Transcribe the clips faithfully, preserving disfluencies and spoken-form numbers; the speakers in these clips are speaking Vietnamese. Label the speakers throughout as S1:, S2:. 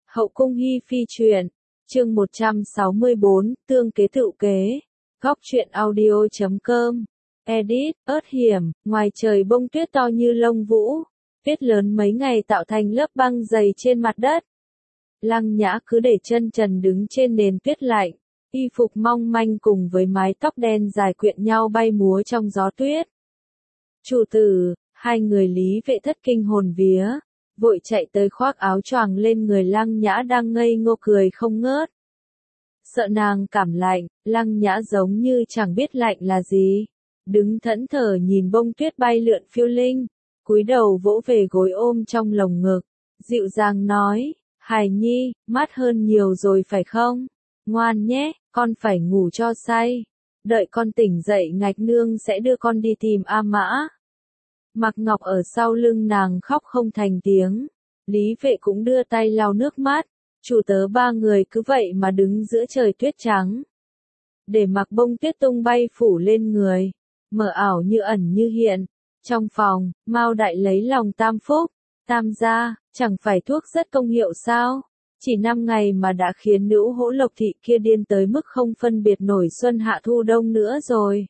S1: Hậu cung hi phi truyện, chương một trăm sáu mươi bốn, tương kế tựu kế. Góc truyện audio chấm com. Edit, ớt hiểm, ngoài trời bông tuyết to như lông vũ, tuyết lớn mấy ngày tạo thành lớp băng dày trên mặt đất. Lăng Nhã cứ để chân trần đứng trên nền tuyết lạnh, y phục mong manh cùng với mái tóc đen dài quyện nhau bay múa trong gió tuyết. Chủ tử, hai người Lý Vệ thất kinh hồn vía, vội chạy tới khoác áo choàng lên người Lăng Nhã đang ngây ngô cười không ngớt. Sợ nàng cảm lạnh, Lăng Nhã giống như chẳng biết lạnh là gì, đứng thẫn thờ nhìn bông tuyết bay lượn phiêu linh, cúi đầu vỗ về gối ôm trong lồng ngực, dịu dàng nói, Hải Nhi, mát hơn nhiều rồi phải không? Ngoan nhé, con phải ngủ cho say, đợi con tỉnh dậy Ngạch Nương sẽ đưa con đi tìm A Mã. Mạc Ngọc ở sau lưng nàng khóc không thành tiếng, Lý Vệ cũng đưa tay lau nước mắt, chủ tớ ba người cứ vậy mà đứng giữa trời tuyết trắng. Để mặc bông tuyết tung bay phủ lên người, mờ ảo như ẩn như hiện. Trong phòng, Mao Đại lấy lòng Tam Phúc, Tam gia, chẳng phải thuốc rất công hiệu sao? Chỉ năm ngày mà đã khiến nữ Hỗ Lộc thị kia điên tới mức không phân biệt nổi xuân hạ thu đông nữa rồi.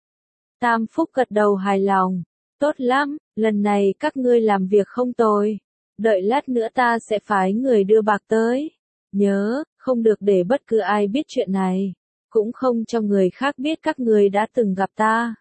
S1: Tam Phúc gật đầu hài lòng. Tốt lắm, lần này các ngươi làm việc không tồi. Đợi lát nữa ta sẽ phái người đưa bạc tới. Nhớ, không được để bất cứ ai biết chuyện này. Cũng không cho người khác biết các ngươi đã từng gặp ta.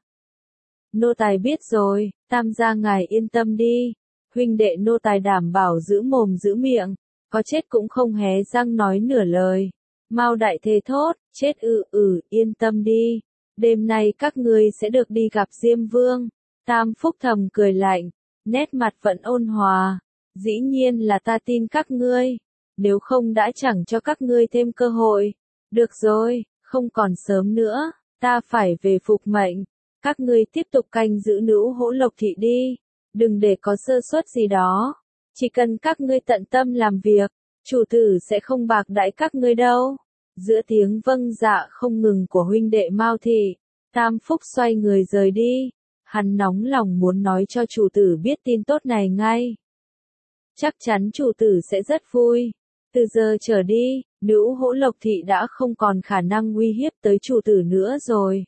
S1: Nô tài biết rồi, Tam gia ngài yên tâm đi. Huynh đệ nô tài đảm bảo giữ mồm giữ miệng. Có chết cũng không hé răng nói nửa lời. Mao Đại thề thốt, chết ư ừ, yên tâm đi. Đêm nay các ngươi sẽ được đi gặp Diêm Vương. Tam Phúc thầm cười lạnh, nét mặt vẫn ôn hòa. Dĩ nhiên là ta tin các ngươi, nếu không đã chẳng cho các ngươi thêm cơ hội. Được rồi, không còn sớm nữa, ta phải về phục mệnh. Các ngươi tiếp tục canh giữ nữ Hỗ Lộc thị đi, đừng để có sơ suất gì đó. Chỉ cần các ngươi tận tâm làm việc, chủ tử sẽ không bạc đãi các ngươi đâu. Giữa tiếng vâng dạ không ngừng của huynh đệ Mao thị, Tam Phúc xoay người rời đi. Hắn nóng lòng muốn nói cho chủ tử biết tin tốt này ngay. Chắc chắn chủ tử sẽ rất vui. Từ giờ trở đi, nữ Hỗ Lộc thị đã không còn khả năng uy hiếp tới chủ tử nữa rồi.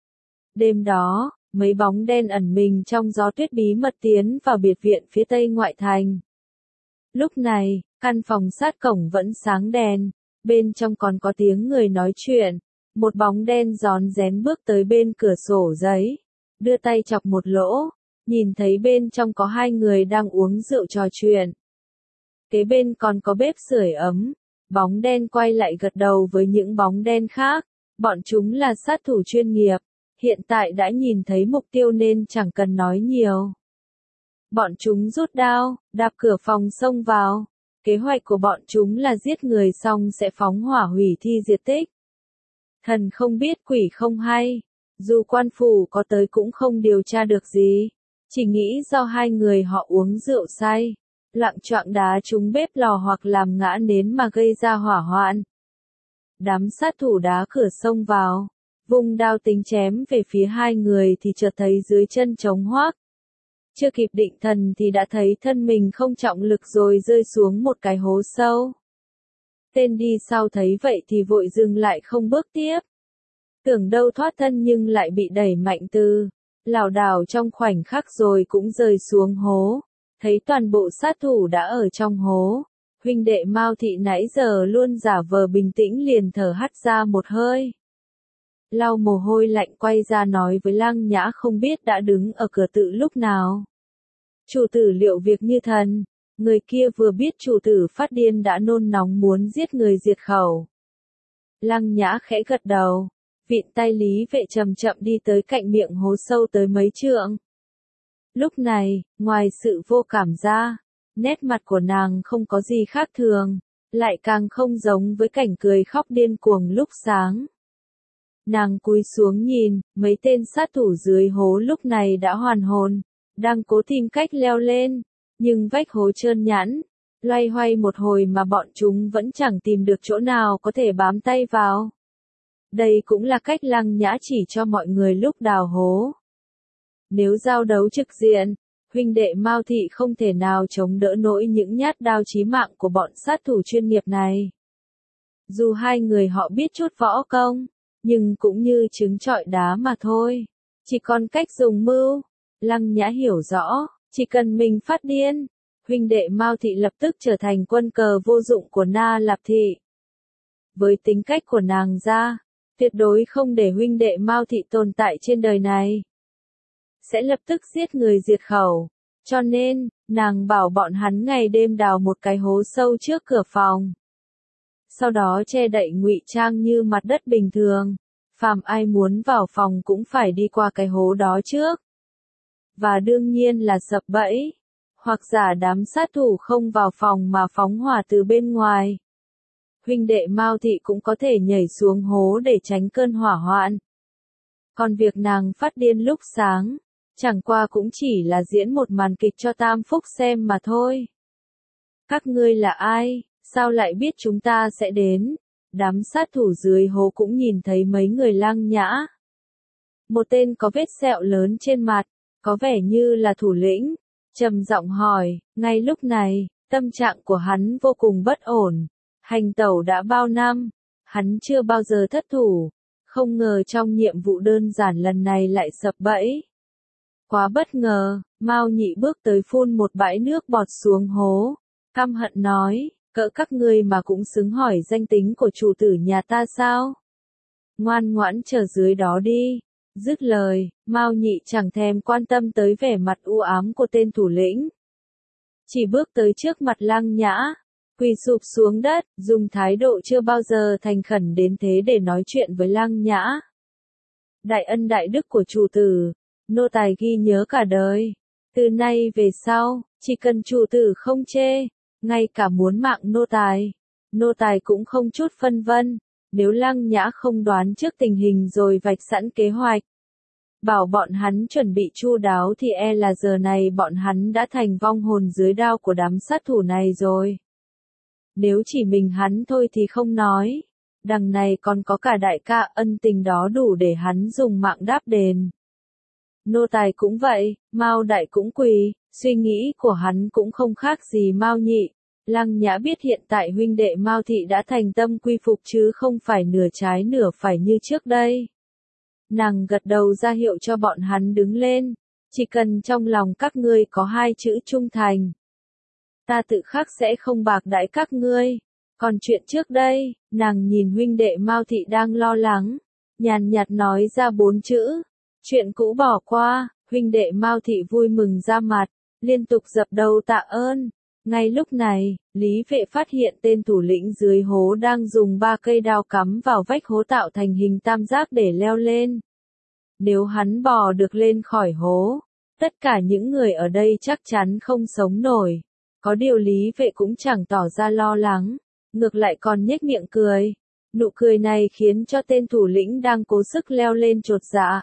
S1: Đêm đó, mấy bóng đen ẩn mình trong gió tuyết bí mật tiến vào biệt viện phía tây ngoại thành. Lúc này, căn phòng sát cổng vẫn sáng đèn, bên trong còn có tiếng người nói chuyện. Một bóng đen rón rén bước tới bên cửa sổ giấy, đưa tay chọc một lỗ, nhìn thấy bên trong có hai người đang uống rượu trò chuyện. Kế bên còn có bếp sưởi ấm, bóng đen quay lại gật đầu với những bóng đen khác, bọn chúng là sát thủ chuyên nghiệp, hiện tại đã nhìn thấy mục tiêu nên chẳng cần nói nhiều. Bọn chúng rút đao, đạp cửa phòng xông vào, kế hoạch của bọn chúng là giết người xong sẽ phóng hỏa hủy thi diệt tích. Thần không biết quỷ không hay. Dù quan phủ có tới cũng không điều tra được gì, chỉ nghĩ do hai người họ uống rượu say, loạng choạng đá trúng bếp lò hoặc làm ngã nến mà gây ra hỏa hoạn. Đám sát thủ đá cửa xông vào, vung đao tính chém về phía hai người thì chợt thấy dưới chân trống hoác. Chưa kịp định thần thì đã thấy thân mình không trọng lực rồi rơi xuống một cái hố sâu. Tên đi sau thấy vậy thì vội dừng lại không bước tiếp. Tưởng đâu thoát thân nhưng lại bị đẩy mạnh từ, lảo đảo trong khoảnh khắc rồi cũng rơi xuống hố. Thấy toàn bộ sát thủ đã ở trong hố, huynh đệ Mao thị nãy giờ luôn giả vờ bình tĩnh liền thở hắt ra một hơi. Lau mồ hôi lạnh quay ra nói với Lăng Nhã không biết đã đứng ở cửa tự lúc nào. Chủ tử liệu việc như thần, người kia vừa biết chủ tử phát điên đã nôn nóng muốn giết người diệt khẩu. Lăng Nhã khẽ gật đầu. Vịn tay Lý Vệ chậm chậm đi tới cạnh miệng hố sâu tới mấy trượng. Lúc này, ngoài sự vô cảm ra, nét mặt của nàng không có gì khác thường, lại càng không giống với cảnh cười khóc điên cuồng lúc sáng. Nàng cúi xuống nhìn, mấy tên sát thủ dưới hố lúc này đã hoàn hồn, đang cố tìm cách leo lên, nhưng vách hố trơn nhẵn, loay hoay một hồi mà bọn chúng vẫn chẳng tìm được chỗ nào có thể bám tay vào. Đây cũng là cách Lăng Nhã chỉ cho mọi người lúc đào hố. Nếu giao đấu trực diện, Huynh đệ Mao Thị không thể nào chống đỡ nổi những nhát đao chí mạng của bọn sát thủ chuyên nghiệp này. Dù hai người họ biết chút võ công, nhưng cũng như trứng trọi đá mà thôi. Chỉ còn cách dùng mưu. Lăng Nhã hiểu rõ, chỉ cần mình phát điên, huynh đệ Mao Thị lập tức trở thành quân cờ vô dụng của Na Lạp Thị. Với tính cách của nàng ra, tuyệt đối không để huynh đệ Mao Thị tồn tại trên đời này. Sẽ lập tức giết người diệt khẩu. Cho nên, nàng bảo bọn hắn ngày đêm đào một cái hố sâu trước cửa phòng. Sau đó che đậy ngụy trang như mặt đất bình thường. Phàm ai muốn vào phòng cũng phải đi qua cái hố đó trước. Và đương nhiên là sập bẫy. Hoặc giả đám sát thủ không vào phòng mà phóng hỏa từ bên ngoài. Huynh đệ Mao Thị cũng có thể nhảy xuống hố để tránh cơn hỏa hoạn. Còn việc nàng phát điên lúc sáng, chẳng qua cũng chỉ là diễn một màn kịch cho Tam Phúc xem mà thôi. Các ngươi là ai, sao lại biết chúng ta sẽ đến? Đám sát thủ dưới hố cũng nhìn thấy mấy người Lăng Nhã. Một tên có vết sẹo lớn trên mặt, có vẻ như là thủ lĩnh, trầm giọng hỏi. Ngay lúc này, tâm trạng của hắn vô cùng bất ổn. Hành tẩu đã bao năm, hắn chưa bao giờ thất thủ, không ngờ trong nhiệm vụ đơn giản lần này lại sập bẫy. Quá bất ngờ, Mao Nhị bước tới phun một bãi nước bọt xuống hố, căm hận nói, cỡ các ngươi mà cũng xứng hỏi danh tính của chủ tử nhà ta sao? Ngoan ngoãn chờ dưới đó đi. Dứt lời, Mao Nhị chẳng thèm quan tâm tới vẻ mặt u ám của tên thủ lĩnh. Chỉ bước tới trước mặt Lăng Nhã, quỳ sụp xuống đất, dùng thái độ chưa bao giờ thành khẩn đến thế để nói chuyện với Lăng Nhã. Đại ân đại đức của chủ tử, nô tài ghi nhớ cả đời. Từ nay về sau, chỉ cần chủ tử không chê, ngay cả muốn mạng nô tài, nô tài cũng không chút phân vân. Nếu Lăng Nhã không đoán trước tình hình rồi vạch sẵn kế hoạch, bảo bọn hắn chuẩn bị chu đáo thì e là giờ này bọn hắn đã thành vong hồn dưới đao của đám sát thủ này rồi. Nếu chỉ mình hắn thôi thì không nói, đằng này còn có cả đại ca ân tình đó đủ để hắn dùng mạng đáp đền. Nô tài cũng vậy, Mao đại cũng quỳ, suy nghĩ của hắn cũng không khác gì Mao Nhị. Lăng Nhã biết hiện tại huynh đệ Mao Thị đã thành tâm quy phục chứ không phải nửa trái nửa phải như trước đây. Nàng gật đầu ra hiệu cho bọn hắn đứng lên, chỉ cần trong lòng các ngươi có hai chữ trung thành. Ta tự khắc sẽ không bạc đãi các ngươi. Còn chuyện trước đây, nàng nhìn huynh đệ Mao Thị đang lo lắng, nhàn nhạt nói ra bốn chữ. Chuyện cũ bỏ qua, huynh đệ Mao Thị vui mừng ra mặt, liên tục dập đầu tạ ơn. Ngay lúc này, Lý Vệ phát hiện tên thủ lĩnh dưới hố đang dùng ba cây đao cắm vào vách hố tạo thành hình tam giác để leo lên. Nếu hắn bò được lên khỏi hố, tất cả những người ở đây chắc chắn không sống nổi. Có điều Lý Vệ cũng chẳng tỏ ra lo lắng, ngược lại còn nhếch miệng cười. Nụ cười này khiến cho tên thủ lĩnh đang cố sức leo lên chột dạ.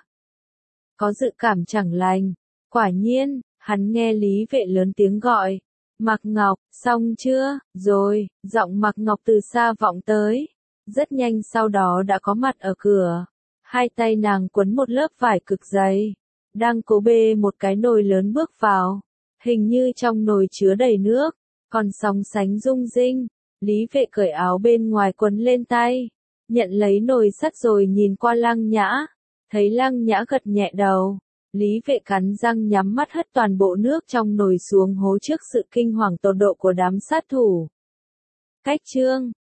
S1: Có dự cảm chẳng lành. Quả nhiên, hắn nghe Lý Vệ lớn tiếng gọi. Mạc Ngọc, xong chưa? Rồi, giọng Mạc Ngọc từ xa vọng tới. Rất nhanh sau đó đã có mặt ở cửa. Hai tay nàng quấn một lớp vải cực dày. Đang cố bê một cái nồi lớn bước vào. Hình như trong nồi chứa đầy nước. Còn sóng sánh rung rinh. Lý Vệ cởi áo bên ngoài quấn lên tay. Nhận lấy nồi sắt rồi nhìn qua Lăng Nhã. Thấy Lăng Nhã gật nhẹ đầu. Lý Vệ cắn răng nhắm mắt hất toàn bộ nước trong nồi xuống hố trước sự kinh hoàng tột độ của đám sát thủ. Cách chương